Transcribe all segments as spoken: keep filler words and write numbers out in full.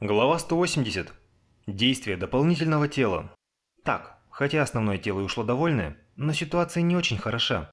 Глава сто восемьдесят. Действие дополнительного тела. Так, хотя основное тело и ушло довольное, но ситуация не очень хороша.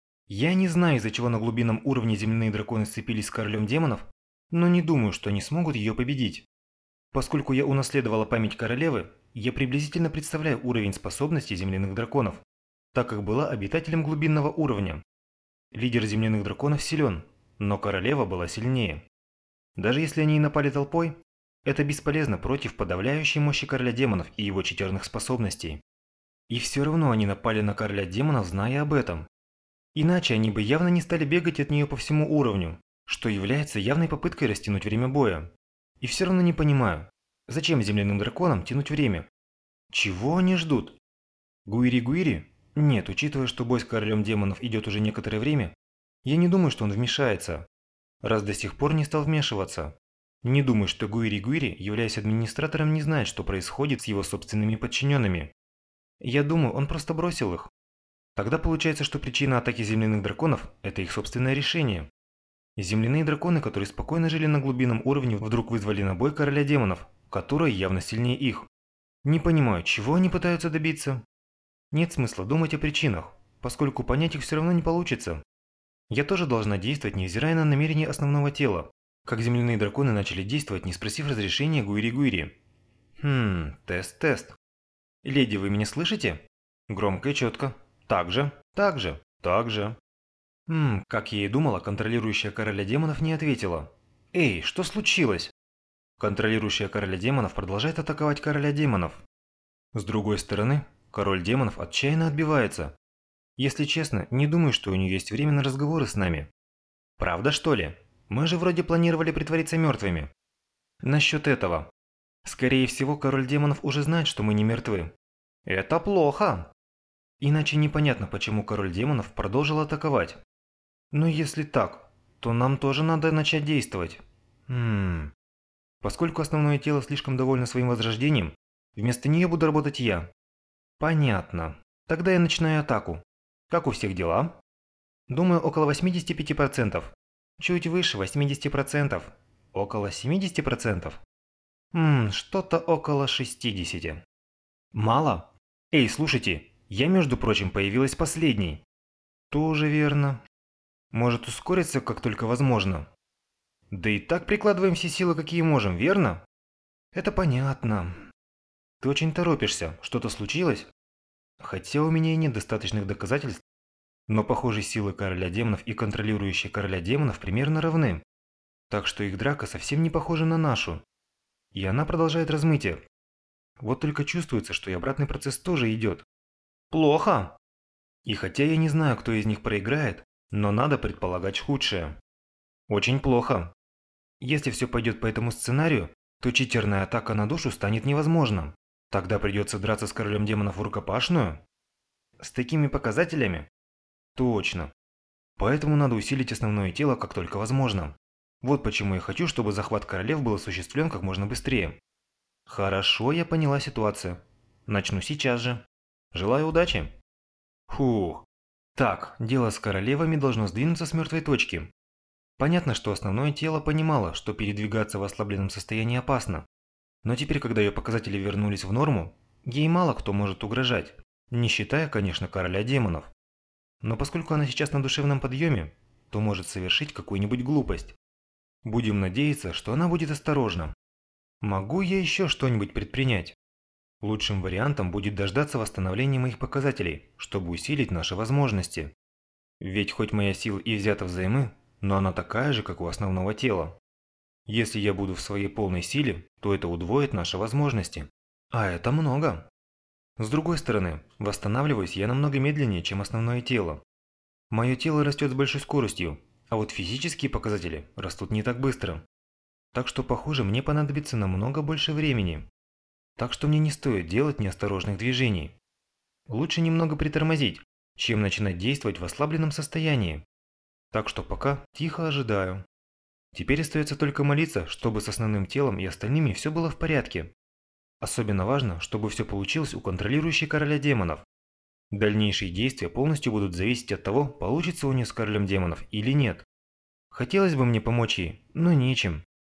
Я не знаю, из-за чего на глубинном уровне земляные драконы сцепились с королем демонов, но не думаю, что они смогут ее победить. Поскольку я унаследовала память королевы, я приблизительно представляю уровень способностей земляных драконов, так как была обитателем глубинного уровня. Лидер земляных драконов силен, но королева была сильнее. Даже если они и напали толпой, это бесполезно против подавляющей мощи короля демонов и его четерных способностей. И все равно они напали на короля демонов, зная об этом. Иначе они бы явно не стали бегать от нее по всему уровню, что является явной попыткой растянуть время боя. И все равно не понимаю, зачем земляным драконам тянуть время? Чего они ждут? Гуири-Гуири? Нет, учитывая, что бой с королем демонов идет уже некоторое время, я не думаю, что он вмешается, раз до сих пор не стал вмешиваться. Не думаю, что Гуири-Гуири, являясь администратором, не знает, что происходит с его собственными подчиненными. Я думаю, он просто бросил их. Тогда получается, что причина атаки земляных драконов – это их собственное решение. Земляные драконы, которые спокойно жили на глубинном уровне, вдруг вызвали на бой короля демонов, который явно сильнее их. Не понимаю, чего они пытаются добиться? Нет смысла думать о причинах, поскольку понять их все равно не получится. Я тоже должна действовать, невзирая на намерения основного тела. Как земляные драконы начали действовать, не спросив разрешения Гуири-Гуири. Хм, тест-тест. Леди, вы меня слышите? Громко и четко. Так же, так же, так же. Хм, как я и думала, контролирующая короля демонов не ответила. Эй, что случилось? Контролирующая короля демонов продолжает атаковать короля демонов. С другой стороны, король демонов отчаянно отбивается. Если честно, не думаю, что у нее есть время на разговоры с нами. Правда, что ли? Мы же вроде планировали притвориться мертвыми. Насчет этого. Скорее всего, король демонов уже знает, что мы не мертвы. Это плохо. Иначе непонятно, почему король демонов продолжил атаковать. Но если так, то нам тоже надо начать действовать. Хм. Поскольку основное тело слишком довольно своим возрождением, вместо нее буду работать я. Понятно. Тогда я начинаю атаку. Как у всех дела? Думаю, около восьмидесяти пяти процентов. Чуть выше восьмидесяти процентов. Около семидесяти процентов. Ммм, что-то около шестидесяти. Мало? Эй, слушайте, я, между прочим, появилась последней. Тоже верно. Может ускориться, как только возможно. Да и так прикладываем все силы, какие можем, верно? Это понятно. Ты очень торопишься. Что-то случилось? Хотя у меня и нет достаточных доказательств, но, похоже, силы короля демонов и контролирующие короля демонов примерно равны. Так что их драка совсем не похожа на нашу. И она продолжает размытие. Вот только чувствуется, что и обратный процесс тоже идет. Плохо. И хотя я не знаю, кто из них проиграет, но надо предполагать худшее. Очень плохо. Если все пойдет по этому сценарию, то читерная атака на душу станет невозможна. Тогда придется драться с королем демонов в рукопашную? С такими показателями? Точно. Поэтому надо усилить основное тело как только возможно. Вот почему я хочу, чтобы захват королев был осуществлен как можно быстрее. Хорошо, я поняла ситуацию. Начну сейчас же. Желаю удачи. Фух. Так, дело с королевами должно сдвинуться с мертвой точки. Понятно, что основное тело понимало, что передвигаться в ослабленном состоянии опасно. Но теперь, когда ее показатели вернулись в норму, ей мало кто может угрожать. Не считая, конечно, короля демонов. Но поскольку она сейчас на душевном подъеме, то может совершить какую-нибудь глупость. Будем надеяться, что она будет осторожна. Могу я еще что-нибудь предпринять? Лучшим вариантом будет дождаться восстановления моих показателей, чтобы усилить наши возможности. Ведь хоть моя сила и взята взаймы, но она такая же, как у основного тела. Если я буду в своей полной силе, то это удвоит наши возможности. А это много. С другой стороны, восстанавливаюсь я намного медленнее, чем основное тело. Мое тело растет с большой скоростью, а вот физические показатели растут не так быстро. Так что, похоже, мне понадобится намного больше времени. Так что мне не стоит делать неосторожных движений. Лучше немного притормозить, чем начинать действовать в ослабленном состоянии. Так что пока тихо ожидаю. Теперь остается только молиться, чтобы с основным телом и остальными все было в порядке. Особенно важно, чтобы все получилось у контролирующей короля демонов. Дальнейшие действия полностью будут зависеть от того, получится у нее с королем демонов или нет. Хотелось бы мне помочь ей, но нечем.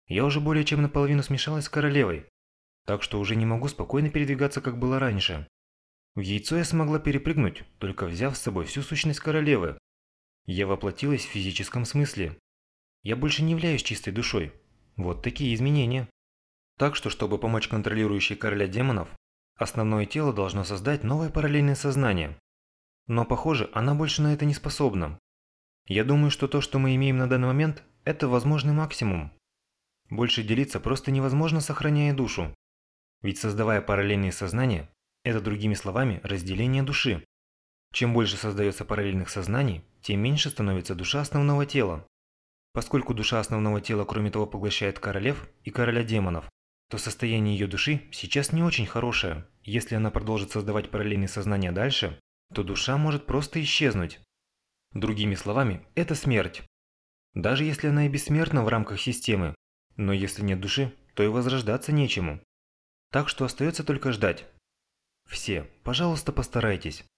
Я уже более чем наполовину смешалась с королевой, так что уже не могу спокойно передвигаться, как было раньше. В яйцо я смогла перепрыгнуть, только взяв с собой всю сущность королевы. Я воплотилась в физическом смысле. Я больше не являюсь чистой душой. Вот такие изменения. Так что, чтобы помочь контролирующей короля демонов, основное тело должно создать новое параллельное сознание. Но, похоже, она больше на это не способна. Я думаю, что то, что мы имеем на данный момент, это возможный максимум. Больше делиться просто невозможно, сохраняя душу. Ведь создавая параллельные сознания, это, другими словами, разделение души. Чем больше создается параллельных сознаний, тем меньше становится душа основного тела. Поскольку душа основного тела, кроме того, поглощает королев и короля демонов, то состояние ее души сейчас не очень хорошее. Если она продолжит создавать параллельные сознания дальше, то душа может просто исчезнуть. Другими словами, это смерть. Даже если она и бессмертна в рамках системы, но если нет души, то и возрождаться нечему. Так что остается только ждать. Все, пожалуйста, постарайтесь.